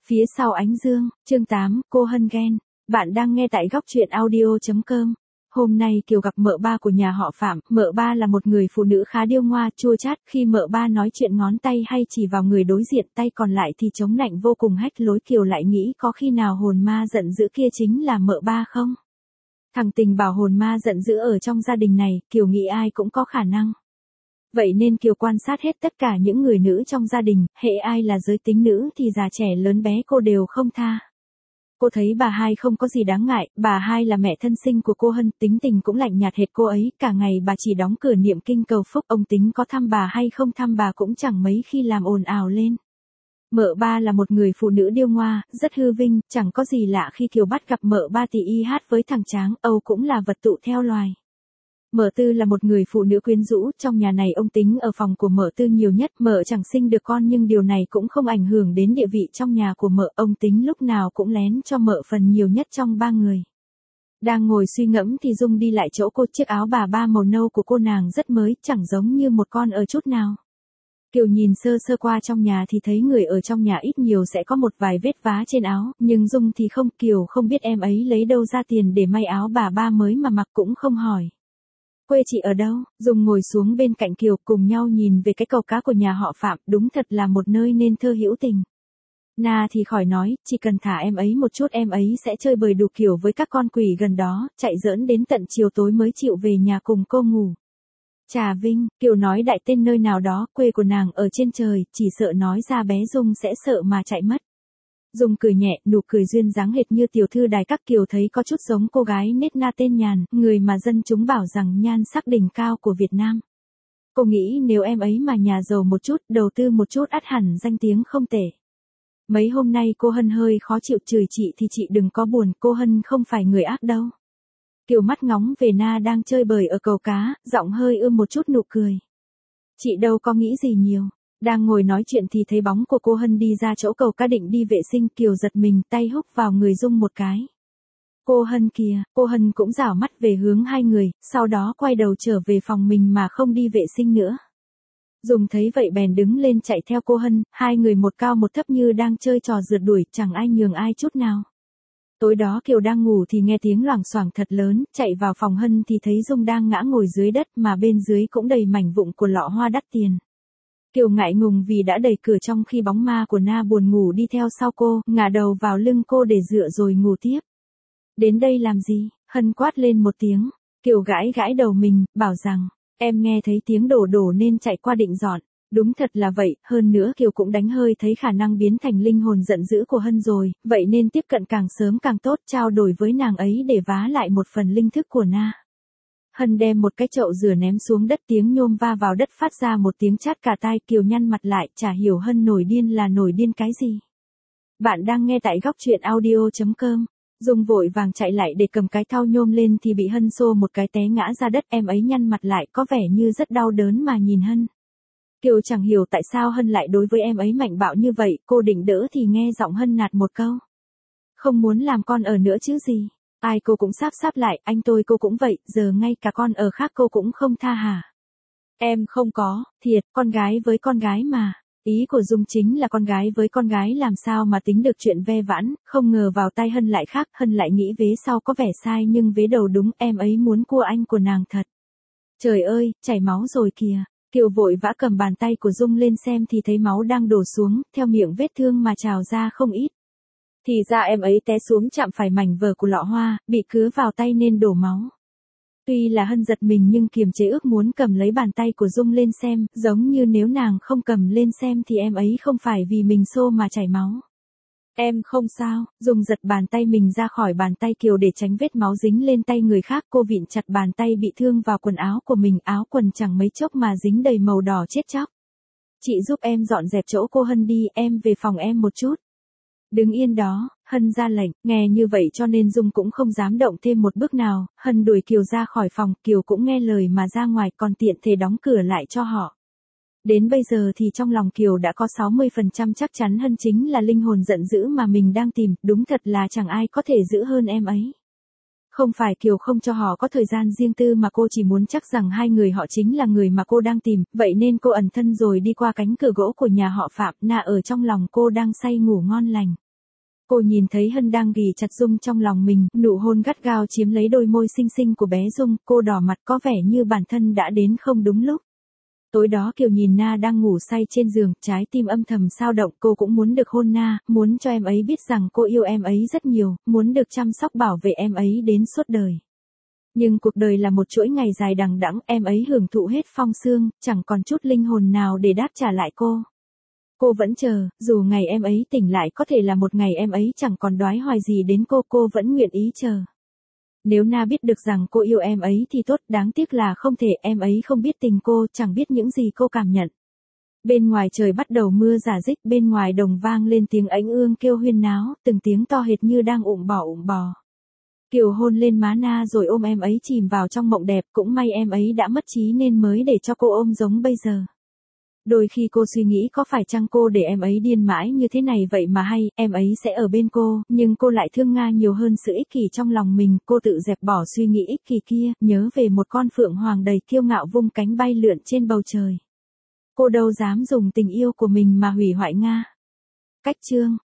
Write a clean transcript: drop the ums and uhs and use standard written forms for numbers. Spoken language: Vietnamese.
Phía sau ánh dương, chương 8, cô Hân ghen. Bạn đang nghe tại góc truyện audio.com. Hôm nay Kiều gặp mợ ba của nhà họ Phạm. Mợ ba là một người phụ nữ khá điêu ngoa, chua chát. Khi mợ ba nói chuyện ngón tay hay chỉ vào người đối diện, tay còn lại thì chống nạnh vô cùng hách lối. Kiều lại nghĩ có khi nào hồn ma giận dữ kia chính là mợ ba không? Thằng Tình bảo hồn ma giận dữ ở trong gia đình này, Kiều nghĩ ai cũng có khả năng. Vậy nên Kiều quan sát hết tất cả những người nữ trong gia đình, hễ ai là giới tính nữ thì già trẻ lớn bé cô đều không tha. Cô thấy bà Hai không có gì đáng ngại, bà Hai là mẹ thân sinh của cô Hân, tính tình cũng lạnh nhạt hệt cô ấy, cả ngày bà chỉ đóng cửa niệm kinh cầu phúc, ông Tính có thăm bà hay không thăm bà cũng chẳng mấy khi làm ồn ào lên. Mợ ba là một người phụ nữ điêu ngoa, rất hư vinh, chẳng có gì lạ khi Kiều bắt gặp mợ ba thì y hát với thằng Tráng, Âu cũng là vật tụ theo loài. Mợ Tư là một người phụ nữ quyến rũ, trong nhà này ông Tính ở phòng của mợ Tư nhiều nhất, mợ chẳng sinh được con nhưng điều này cũng không ảnh hưởng đến địa vị trong nhà của mợ, ông Tính lúc nào cũng lén cho mợ phần nhiều nhất trong ba người. Đang ngồi suy ngẫm thì Dung đi lại chỗ cô, chiếc áo bà ba màu nâu của cô nàng rất mới, chẳng giống như một con ở chút nào. Kiều nhìn sơ sơ qua trong nhà thì thấy người ở trong nhà ít nhiều sẽ có một vài vết vá trên áo, nhưng Dung thì không, Kiều không biết em ấy lấy đâu ra tiền để may áo bà ba mới mà mặc cũng không hỏi. Quê chị ở đâu? Dung ngồi xuống bên cạnh Kiều cùng nhau nhìn về cái cầu cá của nhà họ Phạm, đúng thật là một nơi nên thơ hữu tình. Na thì khỏi nói, chỉ cần thả em ấy một chút em ấy sẽ chơi bời đủ kiểu với các con quỷ gần đó, chạy giỡn đến tận chiều tối mới chịu về nhà cùng cô ngủ. Trà Vinh, Kiều nói đại tên nơi nào đó, quê của nàng ở trên trời, chỉ sợ nói ra bé Dung sẽ sợ mà chạy mất. Dung cười nhẹ, nụ cười duyên dáng hệt như tiểu thư đài các. Kiều thấy có chút giống cô gái nết na tên Nhàn, người mà dân chúng bảo rằng nhan sắc đỉnh cao của Việt Nam. Cô nghĩ nếu em ấy mà nhà giàu một chút, đầu tư một chút ắt hẳn danh tiếng không tệ. Mấy hôm nay cô Hân hơi khó chịu, chửi chị thì chị đừng có buồn, cô Hân không phải người ác đâu. Kiều mắt ngóng về Na đang chơi bời ở cầu cá, giọng hơi ươm một chút nụ cười. Chị đâu có nghĩ gì nhiều. Đang ngồi nói chuyện thì thấy bóng của cô Hân đi ra chỗ cầu cá định đi vệ sinh, Kiều giật mình, tay húc vào người Dung một cái. Cô Hân kìa, cô Hân cũng rảo mắt về hướng hai người, sau đó quay đầu trở về phòng mình mà không đi vệ sinh nữa. Dung thấy vậy bèn đứng lên chạy theo cô Hân, hai người một cao một thấp như đang chơi trò rượt đuổi, chẳng ai nhường ai chút nào. Tối đó Kiều đang ngủ thì nghe tiếng loảng xoảng thật lớn, chạy vào phòng Hân thì thấy Dung đang ngã ngồi dưới đất mà bên dưới cũng đầy mảnh vụn của lọ hoa đắt tiền. Kiều ngại ngùng vì đã đẩy cửa trong khi bóng ma của Na buồn ngủ đi theo sau cô, ngả đầu vào lưng cô để dựa rồi ngủ tiếp. Đến đây làm gì? Hân quát lên một tiếng. Kiều gãi gãi đầu mình, bảo rằng, em nghe thấy tiếng đổ đổ nên chạy qua định dọn. Đúng thật là vậy, hơn nữa Kiều cũng đánh hơi thấy khả năng biến thành linh hồn giận dữ của Hân rồi, vậy nên tiếp cận càng sớm càng tốt, trao đổi với nàng ấy để vá lại một phần linh thức của Na. Hân đem một cái chậu rửa ném xuống đất, tiếng nhôm va vào đất phát ra một tiếng chát cả tai. Kiều nhăn mặt lại, chả hiểu Hân nổi điên là nổi điên cái gì. Bạn đang nghe tại góc truyện audio.com. Dung vội vàng chạy lại để cầm cái thau nhôm lên thì bị Hân xô một cái té ngã ra đất, em ấy nhăn mặt lại có vẻ như rất đau đớn mà nhìn Hân. Kiều chẳng hiểu tại sao Hân lại đối với em ấy mạnh bạo như vậy, cô định đỡ thì nghe giọng Hân nạt một câu. Không muốn làm con ở nữa chứ gì. Ai cô cũng sáp lại, anh tôi cô cũng vậy, giờ ngay cả con ở khác cô cũng không tha hả? Em không có, thiệt, con gái với con gái mà. Ý của Dung chính là con gái với con gái làm sao mà tính được chuyện ve vãn, không ngờ vào tay Hân lại khác, Hân lại nghĩ vế sau có vẻ sai nhưng vế đầu đúng, em ấy muốn cua anh của nàng thật. Trời ơi, chảy máu rồi kìa. Kiều vội vã cầm bàn tay của Dung lên xem thì thấy máu đang đổ xuống, theo miệng vết thương mà trào ra không ít. Thì ra em ấy té xuống chạm phải mảnh vở của lọ hoa, bị cứa vào tay nên đổ máu. Tuy là Hân giật mình nhưng kiềm chế ước muốn cầm lấy bàn tay của Dung lên xem, giống như nếu nàng không cầm lên xem thì em ấy không phải vì mình xô mà chảy máu. Em không sao. Dung giật bàn tay mình ra khỏi bàn tay Kiều để tránh vết máu dính lên tay người khác, cô vịn chặt bàn tay bị thương vào quần áo của mình, áo quần chẳng mấy chốc mà dính đầy màu đỏ chết chóc. Chị giúp em dọn dẹp chỗ cô Hân đi, em về phòng em một chút. Đứng yên đó, Hân ra lệnh, nghe như vậy cho nên Dung cũng không dám động thêm một bước nào. Hân đuổi Kiều ra khỏi phòng, Kiều cũng nghe lời mà ra ngoài, còn tiện thể đóng cửa lại cho họ. Đến bây giờ thì trong lòng Kiều đã có 60% chắc chắn Hân chính là linh hồn giận dữ mà mình đang tìm, đúng thật là chẳng ai có thể giữ hơn em ấy. Không phải Kiều không cho họ có thời gian riêng tư mà cô chỉ muốn chắc rằng hai người họ chính là người mà cô đang tìm, vậy nên cô ẩn thân rồi đi qua cánh cửa gỗ của nhà họ Phạm. Na ở trong lòng cô đang say ngủ ngon lành. Cô nhìn thấy Hân đang ghì chặt Dung trong lòng mình, nụ hôn gắt gao chiếm lấy đôi môi xinh xinh của bé Dung, cô đỏ mặt có vẻ như bản thân đã đến không đúng lúc. Tối đó Kiều nhìn Na đang ngủ say trên giường, trái tim âm thầm sao động, cô cũng muốn được hôn Na, muốn cho em ấy biết rằng cô yêu em ấy rất nhiều, muốn được chăm sóc bảo vệ em ấy đến suốt đời. Nhưng cuộc đời là một chuỗi ngày dài đằng đẵng, em ấy hưởng thụ hết phong sương, chẳng còn chút linh hồn nào để đáp trả lại cô. Cô vẫn chờ, dù ngày em ấy tỉnh lại có thể là một ngày em ấy chẳng còn đoái hoài gì đến cô vẫn nguyện ý chờ. Nếu Na biết được rằng cô yêu em ấy thì tốt, đáng tiếc là không thể, em ấy không biết tình cô, chẳng biết những gì cô cảm nhận. Bên ngoài trời bắt đầu mưa rả rích, bên ngoài đồng vang lên tiếng ánh ương kêu huyên náo, từng tiếng to hệt như đang ụng bò. Kiều hôn lên má Na rồi ôm em ấy chìm vào trong mộng đẹp, cũng may em ấy đã mất trí nên mới để cho cô ôm giống bây giờ. Đôi khi cô suy nghĩ có phải chăng cô để em ấy điên mãi như thế này vậy mà hay, em ấy sẽ ở bên cô, nhưng cô lại thương Nga nhiều hơn sự ích kỷ trong lòng mình, cô tự dẹp bỏ suy nghĩ ích kỷ kia, nhớ về một con phượng hoàng đầy kiêu ngạo vung cánh bay lượn trên bầu trời. Cô đâu dám dùng tình yêu của mình mà hủy hoại Nga. Cách chương